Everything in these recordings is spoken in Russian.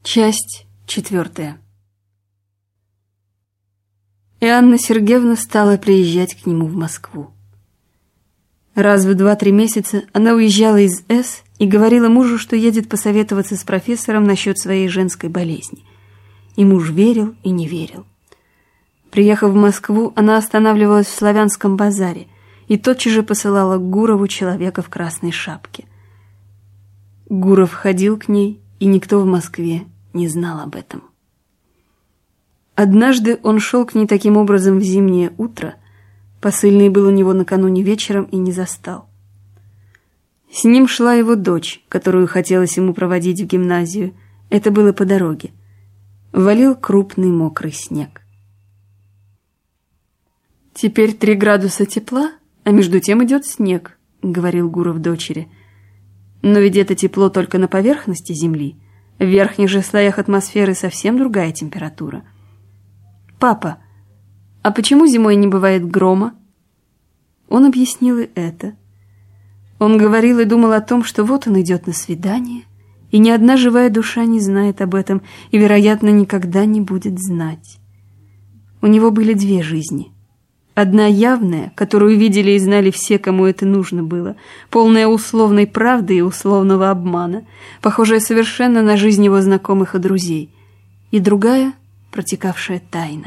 Часть 4. И Анна Сергеевна стала приезжать к нему в Москву. Раз в 2-3 месяца она уезжала из С и говорила мужу, что едет посоветоваться с профессором насчет своей женской болезни. И муж верил и не верил. Приехав в Москву, она останавливалась в Славянском базаре и тотчас же посылала к Гурову человека в красной шапке. Гуров ходил к ней, и никто в Москве не знал об этом. Однажды он шел к ней таким образом в зимнее утро. Посыльный был у него накануне вечером и не застал. С ним шла его дочь, которую хотелось ему проводить в гимназию. Это было по дороге. Валил крупный мокрый снег. «Теперь 3 градуса тепла, а между тем идет снег», — говорил Гуров дочери. «Но ведь это тепло только на поверхности земли. В верхних же слоях атмосферы совсем другая температура. Папа, а почему зимой не бывает грома?» Он объяснил и это. Он говорил и думал о том, что вот он идет на свидание, и ни одна живая душа не знает об этом и, вероятно, никогда не будет знать. У него были 2 жизни. Одна явная, которую видели и знали все, кому это нужно было, полная условной правды и условного обмана, похожая совершенно на жизнь его знакомых и друзей, и другая, протекавшая тайно.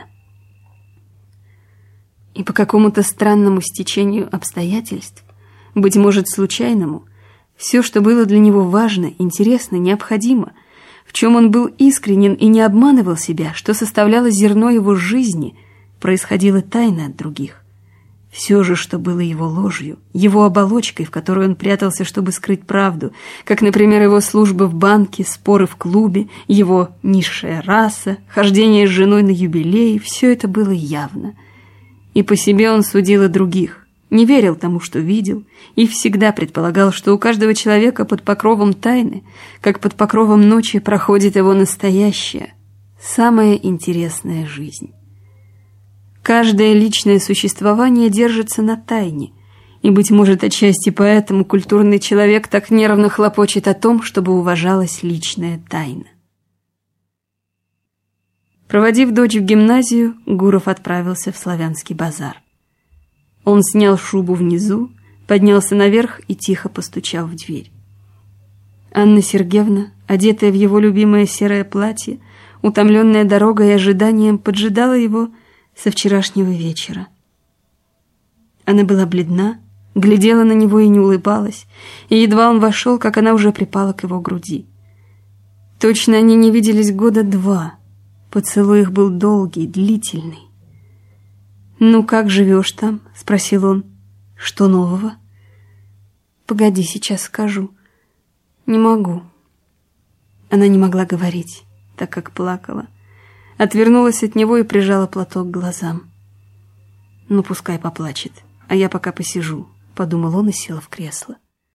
И по какому-то странному стечению обстоятельств, быть может, случайному, все, что было для него важно, интересно, необходимо, в чем он был искренен и не обманывал себя, что составляло зерно его жизни, происходило тайно от других. Все же, что было его ложью, его оболочкой, в которой он прятался, чтобы скрыть правду, как, например, его служба в банке, споры в клубе, его низшая раса, хождение с женой на юбилей, все это было явно. И по себе он судил о других, не верил тому, что видел, и всегда предполагал, что у каждого человека под покровом тайны, как под покровом ночи, проходит его настоящая, самая интересная жизнь. Каждое личное существование держится на тайне, и, быть может, отчасти поэтому культурный человек так нервно хлопочет о том, чтобы уважалась личная тайна. Проводив дочь в гимназию, Гуров отправился в Славянский базар. Он снял шубу внизу, поднялся наверх и тихо постучал в дверь. Анна Сергеевна, одетая в его любимое серое платье, утомленная дорогой и ожиданием, поджидала его со вчерашнего вечера. Она была бледна, глядела на него и не улыбалась, и едва он вошел, как она уже припала к его груди. Точно они не виделись 2 года. Поцелуй их был долгий, длительный. «Ну, как живешь там?» — спросил он. «Что нового?» «Погоди, сейчас скажу». «Не могу». Она не могла говорить, так как плакала. Отвернулась от него и прижала платок к глазам. «Ну, пускай поплачет, а я пока посижу», — подумал он и сел в кресло.